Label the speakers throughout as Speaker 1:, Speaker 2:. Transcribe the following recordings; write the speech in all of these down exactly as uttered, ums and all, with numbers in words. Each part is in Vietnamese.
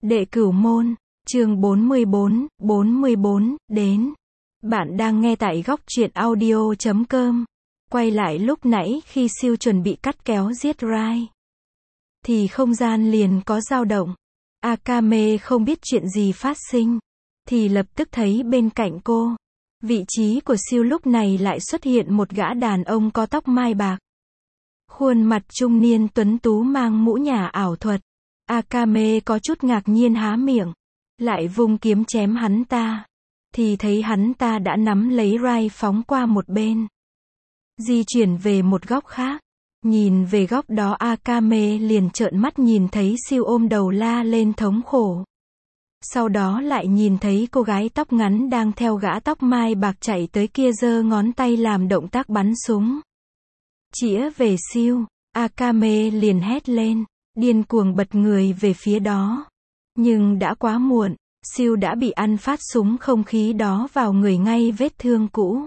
Speaker 1: Đệ Cửu Môn, chương bốn mươi bốn, bốn mươi bốn, đến. Bạn đang nghe tại góc truyện audio chấm com. Quay lại lúc nãy khi siêu chuẩn bị cắt kéo giết Rai, thì không gian liền có dao động. Akame không biết chuyện gì phát sinh, thì lập tức thấy bên cạnh cô, vị trí của siêu lúc này lại xuất hiện một gã đàn ông có tóc mai bạc. Khuôn mặt trung niên tuấn tú mang mũ nhà ảo thuật. Akame có chút ngạc nhiên há miệng, lại vung kiếm chém hắn ta, thì thấy hắn ta đã nắm lấy Rai phóng qua một bên, di chuyển về một góc khác. Nhìn về góc đó, Akame liền trợn mắt nhìn thấy siêu ôm đầu la lên thống khổ. Sau đó lại nhìn thấy cô gái tóc ngắn đang theo gã tóc mai bạc chạy tới kia giơ ngón tay làm động tác bắn súng chĩa về siêu. Akame liền hét lên, điên cuồng bật người về phía đó. Nhưng đã quá muộn, siêu đã bị ăn phát súng không khí đó vào người ngay vết thương cũ.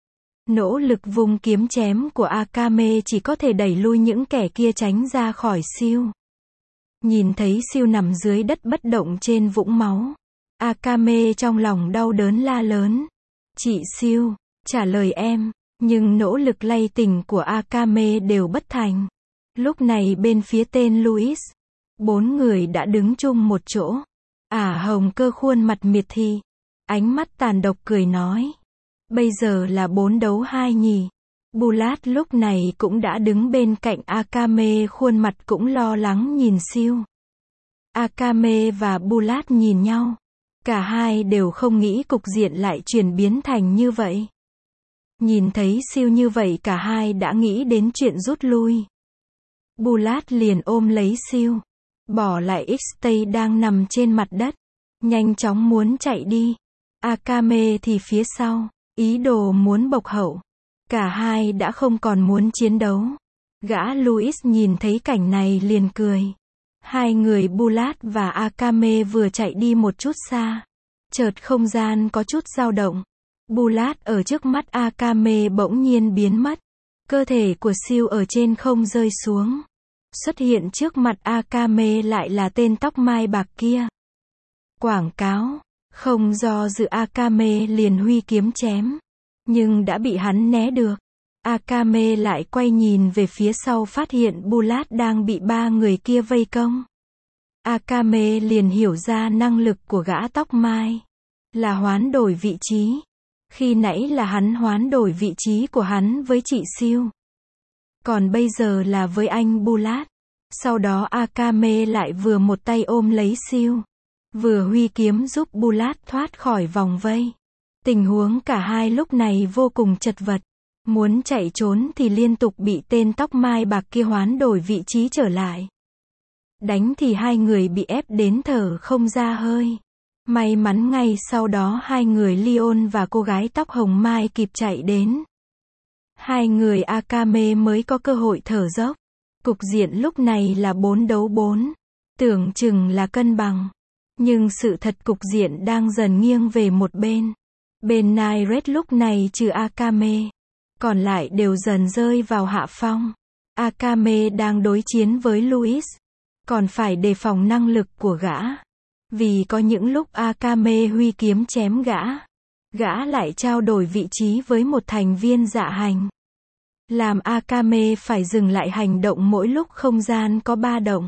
Speaker 1: Nỗ lực vung kiếm chém của Akame chỉ có thể đẩy lui những kẻ kia tránh ra khỏi siêu. Nhìn thấy siêu nằm dưới đất bất động trên vũng máu, Akame trong lòng đau đớn la lớn. Chị siêu, trả lời em. Nhưng nỗ lực lay tỉnh của Akame đều bất thành. Lúc này bên phía tên Louis, bốn người đã đứng chung một chỗ. Ả Hồng Cơ khuôn mặt miệt thị, ánh mắt tàn độc cười nói, bây giờ là bốn đấu hai nhỉ. Bulat lúc này cũng đã đứng bên cạnh Akame, khuôn mặt cũng lo lắng nhìn siêu. Akame và Bulat nhìn nhau, cả hai đều không nghĩ cục diện lại chuyển biến thành như vậy. Nhìn thấy siêu như vậy, cả hai đã nghĩ đến chuyện rút lui. Bulat liền ôm lấy siêu, bỏ lại X-Tay đang nằm trên mặt đất, nhanh chóng muốn chạy đi. Akame thì phía sau, ý đồ muốn bộc hậu. Cả hai đã không còn muốn chiến đấu. Gã Louis nhìn thấy cảnh này liền cười. Hai người Bulat và Akame vừa chạy đi một chút xa, chợt không gian có chút dao động. Bulat ở trước mắt Akame bỗng nhiên biến mất. Cơ thể của siêu ở trên không rơi xuống. Xuất hiện trước mặt Akame lại là tên tóc mai bạc kia. Quảng cáo, không do dự Akame liền huy kiếm chém. Nhưng đã bị hắn né được. Akame lại quay nhìn về phía sau, phát hiện Bulat đang bị ba người kia vây công. Akame liền hiểu ra năng lực của gã tóc mai là hoán đổi vị trí. Khi nãy là hắn hoán đổi vị trí của hắn với chị siêu, còn bây giờ là với anh Bulat. Sau đó Akame lại vừa một tay ôm lấy siêu, vừa huy kiếm giúp Bulat thoát khỏi vòng vây. Tình huống cả hai lúc này vô cùng chật vật. Muốn chạy trốn thì liên tục bị tên tóc mai bạc kia hoán đổi vị trí trở lại. Đánh thì hai người bị ép đến thở không ra hơi. May mắn ngay sau đó hai người Leon và cô gái tóc hồng mai kịp chạy đến. Hai người Akame mới có cơ hội thở dốc. Cục diện lúc này là bốn đấu bốn. Tưởng chừng là cân bằng. Nhưng sự thật cục diện đang dần nghiêng về một bên. Bên Nairet lúc này trừ Akame, còn lại đều dần rơi vào hạ phong. Akame đang đối chiến với Louis, còn phải đề phòng năng lực của gã. Vì có những lúc Akame huy kiếm chém gã, gã lại trao đổi vị trí với một thành viên dạ hành, làm Akame phải dừng lại hành động mỗi lúc không gian có ba động.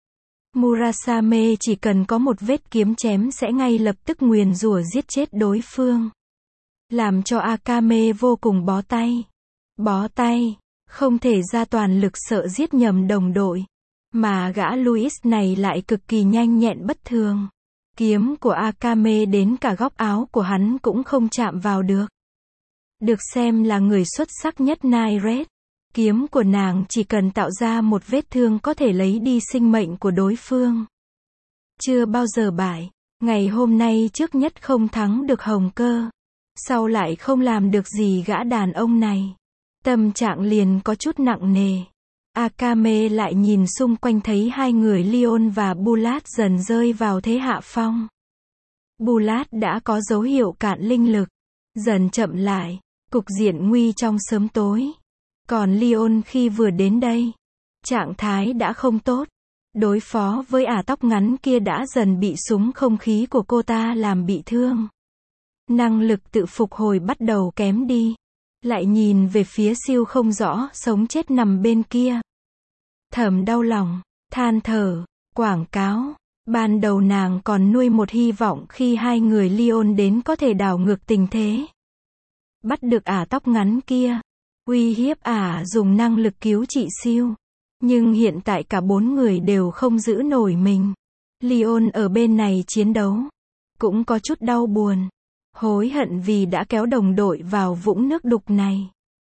Speaker 1: Murasame chỉ cần có một vết kiếm chém sẽ ngay lập tức nguyền rủa giết chết đối phương, làm cho Akame vô cùng bó tay. Bó tay, không thể ra toàn lực sợ giết nhầm đồng đội. Mà gã Louis này lại cực kỳ nhanh nhẹn bất thường. Kiếm của Akame đến cả góc áo của hắn cũng không chạm vào được. Được xem là người xuất sắc nhất Nairet. Kiếm của nàng chỉ cần tạo ra một vết thương có thể lấy đi sinh mệnh của đối phương. Chưa bao giờ bại. Ngày hôm nay trước nhất không thắng được Hồng Cơ, sau lại không làm được gì gã đàn ông này. Tâm trạng liền có chút nặng nề. Akame lại nhìn xung quanh thấy hai người Leon và Bulat dần rơi vào thế hạ phong. Bulat đã có dấu hiệu cạn linh lực, dần chậm lại, cục diện nguy trong sớm tối. Còn Leon khi vừa đến đây, trạng thái đã không tốt. Đối phó với ả tóc ngắn kia đã dần bị súng không khí của cô ta làm bị thương. Năng lực tự phục hồi bắt đầu kém đi. Lại nhìn về phía Siêu không rõ sống chết nằm bên kia. Thầm đau lòng, than thở, quảng cáo. Ban đầu nàng còn nuôi một hy vọng khi hai người Leon đến có thể đảo ngược tình thế. Bắt được ả tóc ngắn kia. Uy hiếp ả dùng năng lực cứu trị Siêu. Nhưng hiện tại cả bốn người đều không giữ nổi mình. Leon ở bên này chiến đấu. Cũng có chút đau buồn. Hối hận vì đã kéo đồng đội vào vũng nước đục này.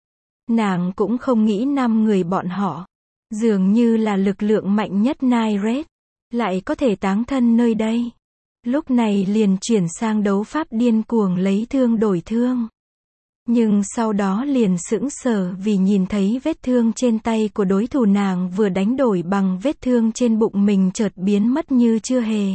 Speaker 1: Nàng cũng không nghĩ năm người bọn họ. Dường như là lực lượng mạnh nhất Nairet. Lại có thể táng thân nơi đây. Lúc này liền chuyển sang đấu pháp điên cuồng lấy thương đổi thương. Nhưng sau đó liền sững sờ vì nhìn thấy vết thương trên tay của đối thủ nàng vừa đánh đổi bằng vết thương trên bụng mình chợt biến mất như chưa hề.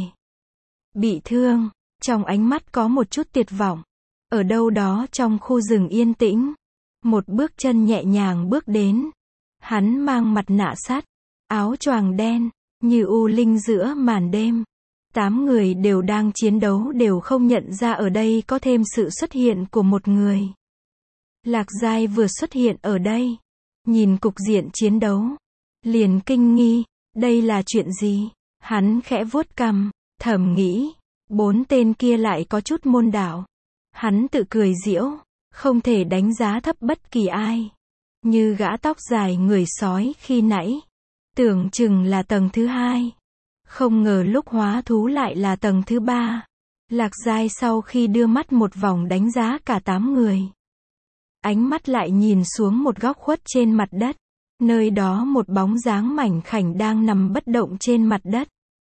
Speaker 1: Bị thương, trong ánh mắt có một chút tuyệt vọng. Ở đâu đó trong khu rừng yên tĩnh, một bước chân nhẹ nhàng bước đến. Hắn mang mặt nạ sắt, áo choàng đen, như u linh giữa màn đêm. Tám người đều đang chiến đấu đều không nhận ra ở đây có thêm sự xuất hiện của một người. Lạc Giai vừa xuất hiện ở đây, nhìn cục diện chiến đấu, liền kinh nghi, đây là chuyện gì? Hắn khẽ vuốt cằm, thầm nghĩ, bốn tên kia lại có chút môn đạo. Hắn tự cười giễu, không thể đánh giá thấp bất kỳ ai. Như gã tóc dài người sói khi nãy, tưởng chừng là tầng thứ hai. Không ngờ lúc hóa thú lại là tầng thứ ba. Lạc Giai sau khi đưa mắt một vòng đánh giá cả tám người. Ánh mắt lại nhìn xuống một góc khuất trên mặt đất. Nơi đó một bóng dáng mảnh khảnh đang nằm bất động trên mặt đất.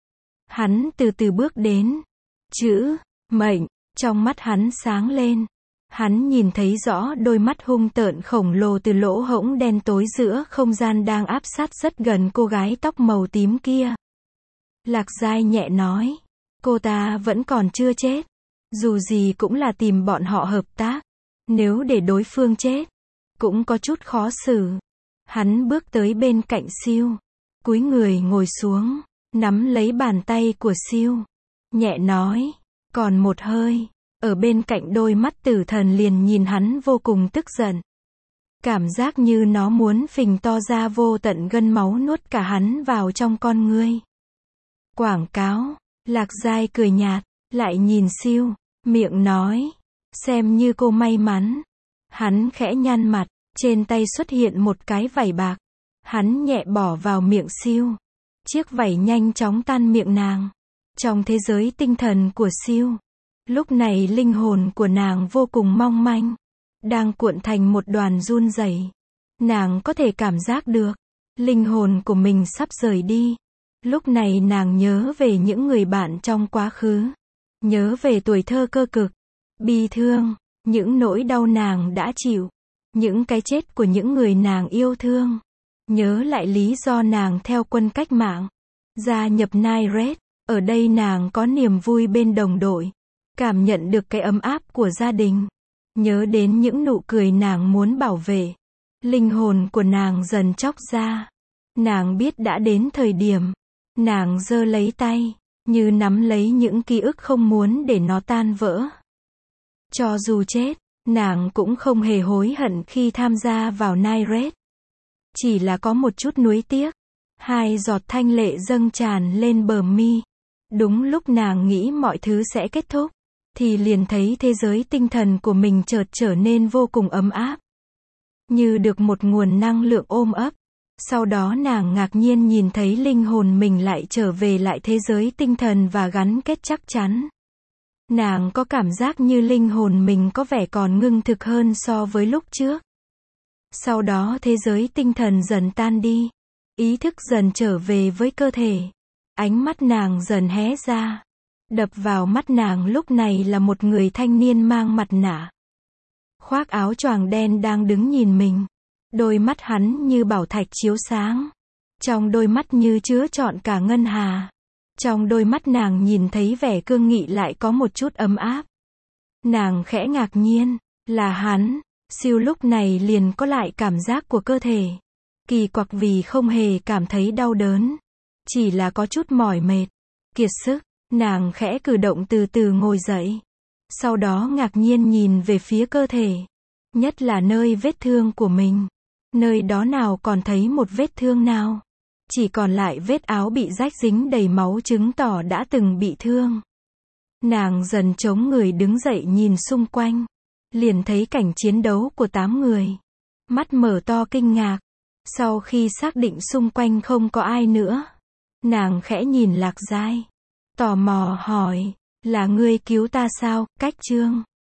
Speaker 1: Hắn từ từ bước đến. Chữ, mệnh, trong mắt hắn sáng lên. Hắn nhìn thấy rõ đôi mắt hung tợn khổng lồ từ lỗ hổng đen tối giữa không gian đang áp sát rất gần cô gái tóc màu tím kia. Lạc Giai nhẹ nói. Cô ta vẫn còn chưa chết. Dù gì cũng là tìm bọn họ hợp tác. Nếu để đối phương chết, cũng có chút khó xử. Hắn bước tới bên cạnh Siêu. Cúi người ngồi xuống, nắm lấy bàn tay của Siêu. Nhẹ nói, còn một hơi. Ở bên cạnh đôi mắt tử thần liền nhìn hắn vô cùng tức giận. Cảm giác như nó muốn phình to ra vô tận gân máu nuốt cả hắn vào trong con ngươi. Quảng cáo, Lạc Giai cười nhạt, lại nhìn Siêu, miệng nói, xem như cô may mắn. Hắn khẽ nhăn mặt, trên tay xuất hiện một cái vảy bạc. Hắn nhẹ bỏ vào miệng Siêu. Chiếc vảy nhanh chóng tan miệng nàng. Trong thế giới tinh thần của Siêu, lúc này linh hồn của nàng vô cùng mong manh, đang cuộn thành một đoàn run rẩy. Nàng có thể cảm giác được, linh hồn của mình sắp rời đi. Lúc này nàng nhớ về những người bạn trong quá khứ. Nhớ về tuổi thơ cơ cực, bi thương, những nỗi đau nàng đã chịu. Những cái chết của những người nàng yêu thương. Nhớ lại lý do nàng theo quân cách mạng. Gia nhập Nairet, ở đây nàng có niềm vui bên đồng đội. Cảm nhận được cái ấm áp của gia đình. Nhớ đến những nụ cười nàng muốn bảo vệ. Linh hồn của nàng dần chóc ra. Nàng biết đã đến thời điểm. Nàng giơ lấy tay, như nắm lấy những ký ức không muốn để nó tan vỡ. Cho dù chết, nàng cũng không hề hối hận khi tham gia vào Nairet. Chỉ là có một chút nuối tiếc. Hai giọt thanh lệ dâng tràn lên bờ mi. Đúng lúc nàng nghĩ mọi thứ sẽ kết thúc, thì liền thấy thế giới tinh thần của mình chợt trở nên vô cùng ấm áp. Như được một nguồn năng lượng ôm ấp. Sau đó nàng ngạc nhiên nhìn thấy linh hồn mình lại trở về lại thế giới tinh thần và gắn kết chắc chắn. Nàng có cảm giác như linh hồn mình có vẻ còn ngưng thực hơn so với lúc trước. Sau đó thế giới tinh thần dần tan đi. Ý thức dần trở về với cơ thể. Ánh mắt nàng dần hé ra. Đập vào mắt nàng lúc này là một người thanh niên mang mặt nạ. Khoác áo choàng đen đang đứng nhìn mình. Đôi mắt hắn như bảo thạch chiếu sáng. Trong đôi mắt như chứa trọn cả ngân hà. Trong đôi mắt nàng nhìn thấy vẻ cương nghị lại có một chút ấm áp. Nàng khẽ ngạc nhiên, là hắn. Siêu lúc này liền có lại cảm giác của cơ thể. Kỳ quặc vì không hề cảm thấy đau đớn. chỉ là có chút mỏi mệt, kiệt sức. Nàng khẽ cử động từ từ ngồi dậy. Sau đó ngạc nhiên nhìn về phía cơ thể. Nhất là nơi vết thương của mình. Nơi đó nào còn thấy một vết thương nào. Chỉ còn lại vết áo bị rách dính đầy máu chứng tỏ đã từng bị thương. Nàng dần chống người đứng dậy nhìn xung quanh. Liền thấy cảnh chiến đấu của tám người. Mắt mở to kinh ngạc. Sau khi xác định xung quanh không có ai nữa. Nàng khẽ nhìn Lạc Giai. Tò mò hỏi, là ngươi cứu ta sao, Cách Trương?